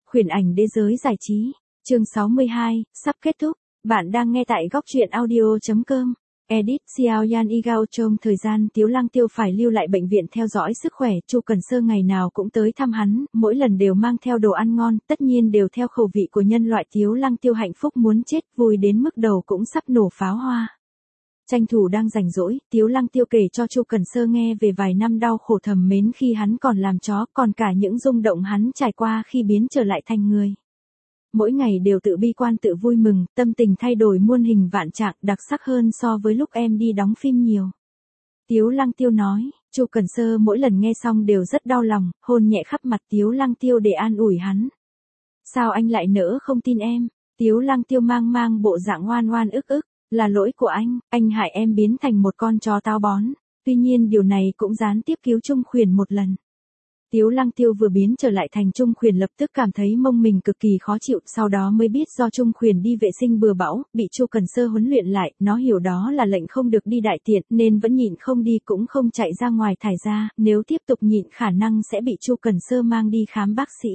Huyền ảnh đế giới giải trí, chương 62, sắp kết thúc. Bạn đang nghe tại góc truyện audio.com. Edit Xiao Yan Igao. Trong thời gian Tiếu Lăng Tiêu phải lưu lại bệnh viện theo dõi sức khỏe, Chu Cần Sơ ngày nào cũng tới thăm hắn, mỗi lần đều mang theo đồ ăn ngon, tất nhiên đều theo khẩu vị của nhân loại. Tiếu Lăng Tiêu hạnh phúc muốn chết, vui đến mức đầu cũng sắp nổ pháo hoa. Tranh thủ đang rảnh rỗi, Tiếu Lăng Tiêu kể cho Chu Cần Sơ nghe về vài năm đau khổ thầm mến khi hắn còn làm chó, còn cả những rung động hắn trải qua khi biến trở lại thành người. Mỗi ngày đều tự bi quan tự vui mừng, tâm tình thay đổi muôn hình vạn trạng, đặc sắc hơn so với lúc em đi đóng phim nhiều. Tiếu Lăng Tiêu nói. Chu Cần Sơ mỗi lần nghe xong đều rất đau lòng, hôn nhẹ khắp mặt Tiếu Lăng Tiêu để an ủi hắn. Sao anh lại nỡ không tin em? Tiếu Lăng Tiêu mang bộ dạng ngoan ngoan ức. Là lỗi của anh hại em biến thành một con chó táo bón, tuy nhiên điều này cũng gián tiếp cứu Trung Khuyển một lần. Tiếu Lăng Tiêu vừa biến trở lại thành Trung Khuyển lập tức cảm thấy mông mình cực kỳ khó chịu, sau đó mới biết do Trung Khuyển đi vệ sinh bừa bãi, bị Chu Cần Sơ huấn luyện lại, nó hiểu đó là lệnh không được đi đại tiện nên vẫn nhịn không đi cũng không chạy ra ngoài thải ra, nếu tiếp tục nhịn khả năng sẽ bị Chu Cần Sơ mang đi khám bác sĩ.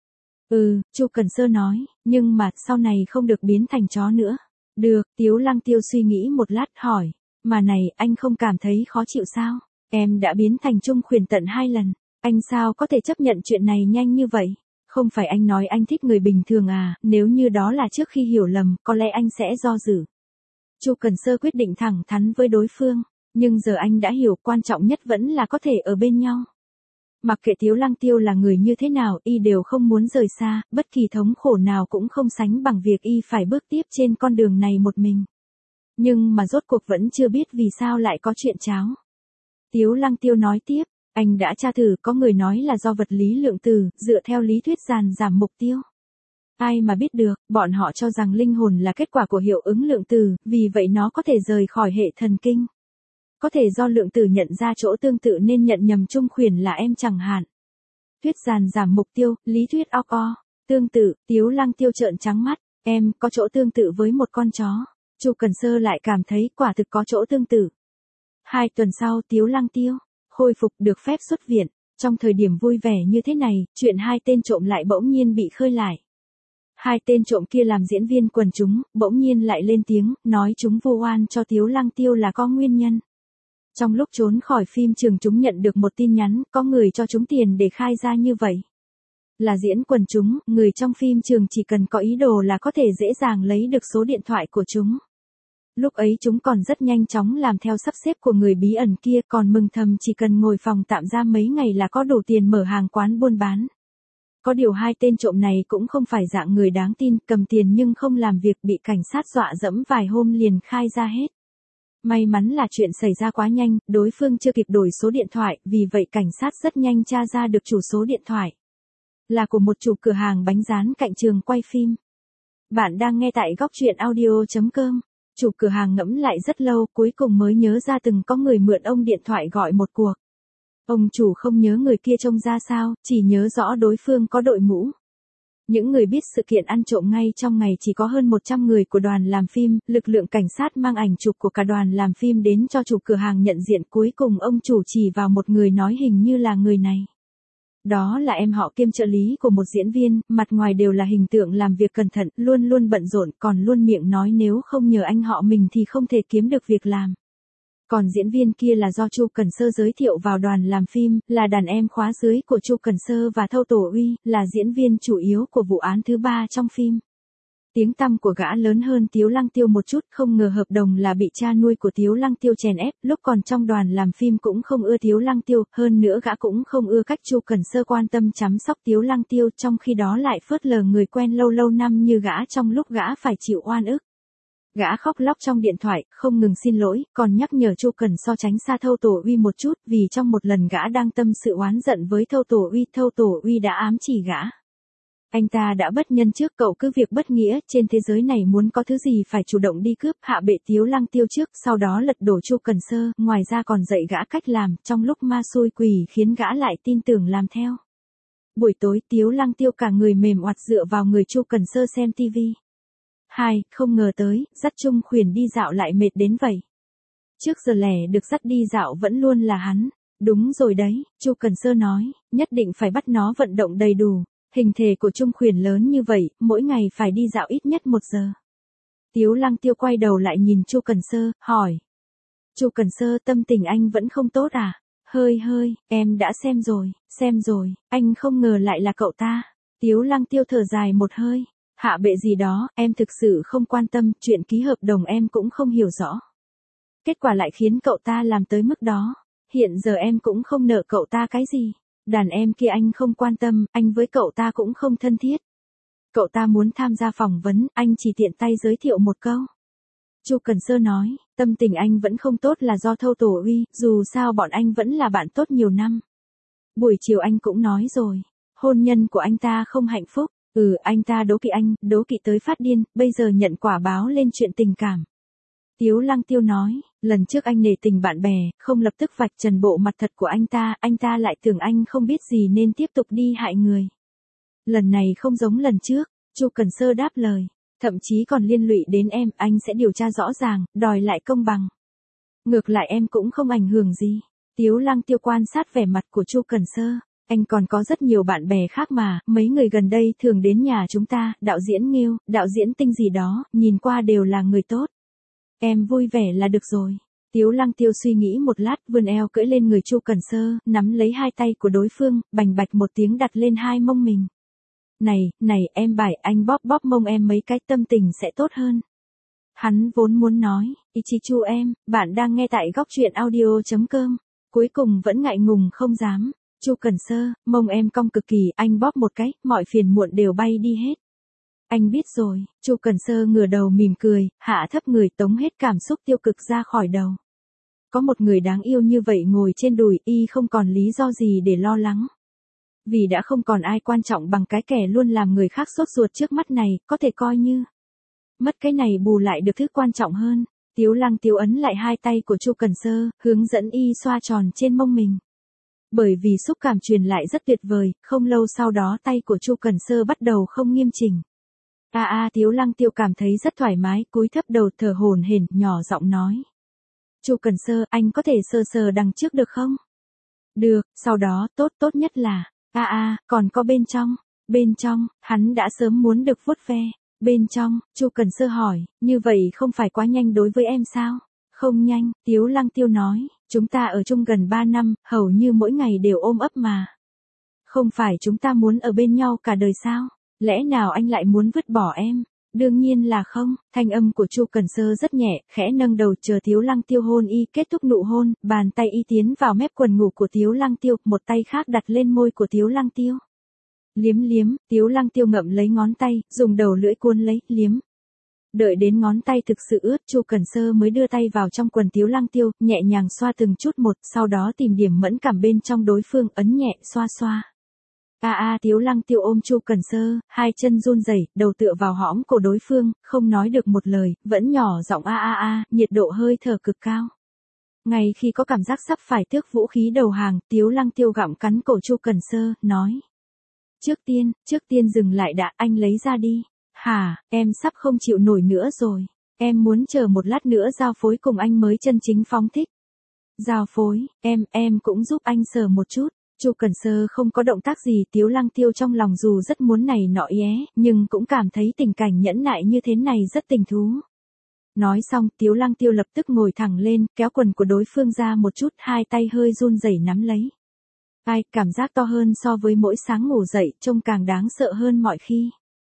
Chu Cần Sơ nói, nhưng mà sau này không được biến thành chó nữa. Được, Tiếu Lăng Tiêu suy nghĩ một lát hỏi, mà này, anh không cảm thấy khó chịu sao? Em đã biến thành Trung Khuyển tận 2 lần, anh sao có thể chấp nhận chuyện này nhanh như vậy? Không phải anh nói anh thích người bình thường à, nếu như đó là trước khi hiểu lầm, có lẽ anh sẽ do dự. Chu Cần Sơ quyết định thẳng thắn với đối phương, nhưng giờ anh đã hiểu, quan trọng nhất vẫn là có thể ở bên nhau. Mặc kệ Tiếu Lăng Tiêu là người như thế nào, y đều không muốn rời xa, bất kỳ thống khổ nào cũng không sánh bằng việc y phải bước tiếp trên con đường này một mình. Nhưng mà rốt cuộc vẫn chưa biết vì sao lại có chuyện cháo. Tiếu Lăng Tiêu nói tiếp, anh đã tra thử, có người nói là do vật lý lượng tử, dựa theo lý thuyết dàn giảm mục tiêu. Ai mà biết được, bọn họ cho rằng linh hồn là kết quả của hiệu ứng lượng tử, vì vậy nó có thể rời khỏi hệ thần kinh. Có thể do lượng tử nhận ra chỗ tương tự nên nhận nhầm Trung Khuyển là em chẳng hạn. Thuyết dàn giảm mục tiêu, lý thuyết OCO, tương tự. Tiếu Lăng Tiêu trợn trắng mắt, em có chỗ tương tự với một con chó. Chu Cần Sơ lại cảm thấy quả thực có chỗ tương tự. 2 tuần sau Tiếu Lăng Tiêu khôi phục được phép xuất viện. Trong thời điểm vui vẻ như thế này, chuyện 2 tên trộm lại bỗng nhiên bị khơi lại. 2 tên trộm kia làm diễn viên quần chúng, bỗng nhiên lại lên tiếng, nói chúng vu oan cho Tiếu Lăng Tiêu là có nguyên nhân. Trong lúc trốn khỏi phim trường chúng nhận được một tin nhắn, có người cho chúng tiền để khai ra như vậy. Là diễn quần chúng, người trong phim trường chỉ cần có ý đồ là có thể dễ dàng lấy được số điện thoại của chúng. Lúc ấy chúng còn rất nhanh chóng làm theo sắp xếp của người bí ẩn kia, còn mừng thầm chỉ cần ngồi phòng tạm giam mấy ngày là có đủ tiền mở hàng quán buôn bán. Có điều 2 tên trộm này cũng không phải dạng người đáng tin, cầm tiền nhưng không làm việc, bị cảnh sát dọa dẫm vài hôm liền khai ra hết. May mắn là chuyện xảy ra quá nhanh, đối phương chưa kịp đổi số điện thoại, vì vậy cảnh sát rất nhanh tra ra được chủ số điện thoại. Là của một chủ cửa hàng bánh rán cạnh trường quay phim. Bạn đang nghe tại góc truyện audio.com. Chủ cửa hàng ngẫm lại rất lâu, cuối cùng mới nhớ ra từng có người mượn ông điện thoại gọi một cuộc. Ông chủ không nhớ người kia trông ra sao, chỉ nhớ rõ đối phương có đội mũ. Những người biết sự kiện ăn trộm ngay trong ngày chỉ có hơn 100 người của đoàn làm phim, lực lượng cảnh sát mang ảnh chụp của cả đoàn làm phim đến cho chủ cửa hàng nhận diện, cuối cùng ông chủ chỉ vào một người nói hình như là người này. Đó là em họ kiêm trợ lý của một diễn viên, mặt ngoài đều là hình tượng làm việc cẩn thận, luôn luôn bận rộn, còn luôn miệng nói nếu không nhờ anh họ mình thì không thể kiếm được việc làm. Còn diễn viên kia là do Chu Cần Sơ giới thiệu vào đoàn làm phim, là đàn em khóa dưới của Chu Cần Sơ và Thâu Tổ Uy, là diễn viên chủ yếu của vụ án thứ 3 trong phim. Tiếng tăm của gã lớn hơn Tiếu Lăng Tiêu một chút, không ngờ hợp đồng là bị cha nuôi của Tiếu Lăng Tiêu chèn ép, lúc còn trong đoàn làm phim cũng không ưa Tiếu Lăng Tiêu, hơn nữa gã cũng không ưa cách Chu Cần Sơ quan tâm chăm sóc Tiếu Lăng Tiêu, trong khi đó lại phớt lờ người quen lâu năm như gã trong lúc gã phải chịu oan ức. Gã khóc lóc trong điện thoại, không ngừng xin lỗi, còn nhắc nhở Chu Cần Sơ tránh xa Thâu Tổ Uy một chút, vì trong một lần gã đang tâm sự oán giận với Thâu Tổ Uy đã ám chỉ gã. Anh ta đã bất nhân trước, cậu cứ việc bất nghĩa, trên thế giới này muốn có thứ gì phải chủ động đi cướp, hạ bệ Tiếu Lăng Tiêu trước, sau đó lật đổ Chu Cần Sơ, ngoài ra còn dạy gã cách làm, trong lúc ma xui quỷ khiến gã lại tin tưởng làm theo. Buổi tối Tiếu Lăng Tiêu cả người mềm oặt dựa vào người Chu Cần Sơ xem tivi. Không ngờ tới, dắt Trung Khuyển đi dạo lại mệt đến vậy. Trước giờ lẻ được dắt đi dạo vẫn luôn là hắn. Đúng rồi đấy, Chu Cần Sơ nói, nhất định phải bắt nó vận động đầy đủ. Hình thể của Trung Khuyển lớn như vậy, mỗi ngày phải đi dạo ít nhất 1 giờ. Tiếu Lăng Tiêu quay đầu lại nhìn Chu Cần Sơ, hỏi. Chu Cần Sơ, tâm tình anh vẫn không tốt à? Hơi, em đã xem rồi, anh không ngờ lại là cậu ta. Tiếu Lăng Tiêu thở dài một hơi. Hạ bệ gì đó, em thực sự không quan tâm, chuyện ký hợp đồng em cũng không hiểu rõ. Kết quả lại khiến cậu ta làm tới mức đó. Hiện giờ em cũng không nợ cậu ta cái gì. Đàn em kia anh không quan tâm, anh với cậu ta cũng không thân thiết. Cậu ta muốn tham gia phỏng vấn, anh chỉ tiện tay giới thiệu một câu. Chu Cần Sơ nói, tâm tình anh vẫn không tốt là do Thâu Tổ Uy, dù sao bọn anh vẫn là bạn tốt nhiều năm. Buổi chiều anh cũng nói rồi, hôn nhân của anh ta không hạnh phúc. Anh ta đố kỵ tới phát điên, bây giờ nhận quả báo lên chuyện tình cảm. Tiếu Lăng Tiêu nói, lần trước anh nể tình bạn bè, không lập tức vạch trần bộ mặt thật của anh ta lại tưởng anh không biết gì nên tiếp tục đi hại người. Lần này không giống lần trước, Chu Cần Sơ đáp lời, thậm chí còn liên lụy đến em, anh sẽ điều tra rõ ràng, đòi lại công bằng. Ngược lại em cũng không ảnh hưởng gì. Tiếu Lăng Tiêu quan sát vẻ mặt của Chu Cần Sơ. Anh còn có rất nhiều bạn bè khác mà, mấy người gần đây thường đến nhà chúng ta, đạo diễn Nghiêu, đạo diễn Tinh gì đó, nhìn qua đều là người tốt. Em vui vẻ là được rồi. Tiếu Lăng Tiêu suy nghĩ một lát, vươn eo cưỡi lên người Chu Cần Sơ, nắm lấy hai tay của đối phương, bành bạch một tiếng đặt lên hai mông mình. Này, em bảo anh bóp mông em mấy cái, tâm tình sẽ tốt hơn. Hắn vốn muốn nói, Ichichu em, bạn đang nghe tại góc truyện audio.com. Cuối cùng vẫn ngại ngùng không dám. Chu Cần Sơ, mông em cong cực kỳ, anh bóp một cái, mọi phiền muộn đều bay đi hết. Anh biết rồi. Chu Cần Sơ ngửa đầu mỉm cười, hạ thấp người, tống hết cảm xúc tiêu cực ra khỏi đầu. Có một người đáng yêu như vậy ngồi trên đùi, y không còn lý do gì để lo lắng. Vì đã không còn ai quan trọng bằng cái kẻ luôn làm người khác sốt ruột trước mắt này, có thể coi như mất cái này bù lại được thứ quan trọng hơn. Tiếu Lăng Tiêu ấn lại hai tay của Chu Cần Sơ, hướng dẫn y xoa tròn trên mông mình. Bởi vì xúc cảm truyền lại rất tuyệt vời, không lâu sau đó tay của Chu Cần Sơ bắt đầu không nghiêm chỉnh. Tiếu Lăng Tiêu cảm thấy rất thoải mái, cúi thấp đầu thở hổn hển, nhỏ giọng nói. Chu Cần Sơ, anh có thể sờ đằng trước được không? Được, sau đó, tốt nhất là, còn có bên trong, hắn đã sớm muốn được vuốt ve. Bên trong, Chu Cần Sơ hỏi, như vậy không phải quá nhanh đối với em sao? Không nhanh, Tiếu Lăng Tiêu nói, chúng ta ở chung gần 3 năm, hầu như mỗi ngày đều ôm ấp mà. Không phải chúng ta muốn ở bên nhau cả đời sao? Lẽ nào anh lại muốn vứt bỏ em? Đương nhiên là không. Thanh âm của Chu Cần Sơ rất nhẹ, khẽ nâng đầu chờ Tiếu Lăng Tiêu hôn y. Kết thúc nụ hôn, bàn tay y tiến vào mép quần ngủ của Tiếu Lăng Tiêu, một tay khác đặt lên môi của Tiếu Lăng Tiêu. Liếm, Tiếu Lăng Tiêu ngậm lấy ngón tay, dùng đầu lưỡi cuốn lấy, liếm. Đợi đến ngón tay thực sự ướt, Chu Cần Sơ mới đưa tay vào trong quần Tiếu Lăng Tiêu, nhẹ nhàng xoa từng chút một, sau đó tìm điểm mẫn cảm bên trong đối phương, ấn nhẹ, xoa. Tiếu Lăng Tiêu ôm Chu Cần Sơ, hai chân run rẩy, đầu tựa vào hõm cổ đối phương, không nói được một lời, vẫn nhỏ giọng nhiệt độ hơi thở cực cao. Ngay khi có cảm giác sắp phải tước vũ khí đầu hàng, Tiếu Lăng Tiêu gặm cắn cổ Chu Cần Sơ, nói. Trước tiên dừng lại đã, anh lấy ra đi. Hả, em sắp không chịu nổi nữa rồi. Em muốn chờ một lát nữa giao phối cùng anh mới chân chính phóng thích. Giao phối, em cũng giúp anh sờ một chút. Chu Cần Sơ không có động tác gì, Tiếu Lăng Tiêu trong lòng dù rất muốn này nọ nhưng cũng cảm thấy tình cảnh nhẫn nại như thế này rất tình thú. Nói xong, Tiếu Lăng Tiêu lập tức ngồi thẳng lên, kéo quần của đối phương ra một chút, hai tay hơi run rẩy nắm lấy. Cảm giác to hơn so với mỗi sáng ngủ dậy, trông càng đáng sợ hơn mọi khi.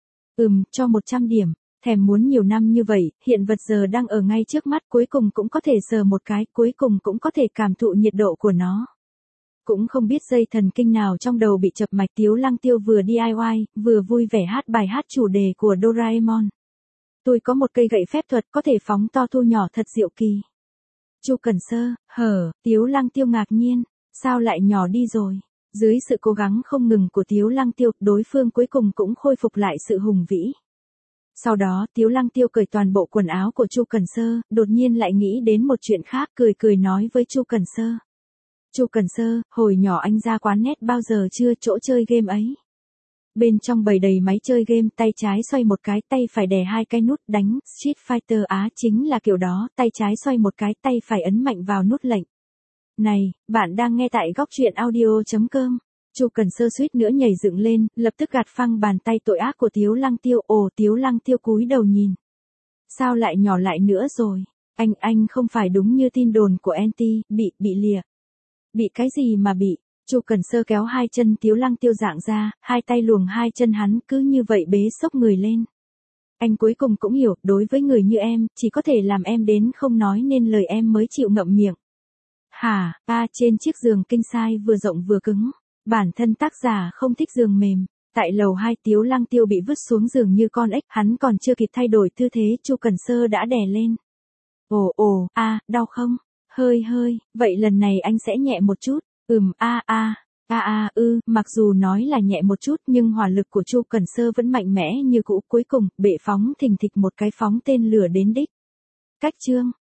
Cho 100 điểm. Thèm muốn nhiều năm như vậy, hiện vật giờ đang ở ngay trước mắt, cuối cùng cũng có thể sờ một cái, cuối cùng cũng có thể cảm thụ nhiệt độ của nó. Cũng không biết dây thần kinh nào trong đầu bị chập mạch, Tiếu Lăng Tiêu vừa DIY, vừa vui vẻ hát bài hát chủ đề của Doraemon. Tôi có một cây gậy phép thuật có thể phóng to thu nhỏ thật diệu kỳ. Chu Cần Sơ, Tiếu Lăng Tiêu ngạc nhiên, sao lại nhỏ đi rồi? Dưới sự cố gắng không ngừng của Tiếu Lăng Tiêu, đối phương cuối cùng cũng khôi phục lại sự hùng vĩ. Sau đó, Tiếu Lăng Tiêu cởi toàn bộ quần áo của Chu Cần Sơ, đột nhiên lại nghĩ đến một chuyện khác, cười nói với Chu Cần Sơ. Chu Cần Sơ, hồi nhỏ anh ra quán net bao giờ chưa, chỗ chơi game ấy. Bên trong bày đầy máy chơi game, tay trái xoay một cái, tay phải đè hai cái nút đánh, Street Fighter chính là kiểu đó, tay trái xoay một cái, tay phải ấn mạnh vào nút lệnh. Này, bạn đang nghe tại góc truyện audio.com. Chu Cần Sơ suýt nữa nhảy dựng lên, lập tức gạt phăng bàn tay tội ác của Tiếu Lăng Tiêu. Ồ, Tiếu Lăng Tiêu cúi đầu nhìn. Sao lại nhỏ lại nữa rồi? Anh không phải đúng như tin đồn của Anti, bị lìa. Bị cái gì mà bị? Chu Cần Sơ kéo hai chân Tiếu Lăng Tiêu dạng ra, hai tay luồng hai chân hắn, cứ như vậy bế xốc người lên. Anh cuối cùng cũng hiểu, đối với người như em, chỉ có thể làm em đến không nói nên lời em mới chịu ngậm miệng. Hả, trên chiếc giường king size vừa rộng vừa cứng. Bản thân tác giả không thích giường mềm. Tại lầu 2 Tiếu Lăng Tiêu bị vứt xuống giường như con ếch, hắn còn chưa kịp thay đổi tư thế, Chu Cần Sơ đã đè lên. Ồ, đau không? Hơi, vậy lần này anh sẽ nhẹ một chút. Mặc dù nói là nhẹ một chút nhưng hỏa lực của Chu Cần Sơ vẫn mạnh mẽ như cũ, cuối cùng, bệ phóng thình thịch một cái phóng tên lửa đến đích. Cách chương.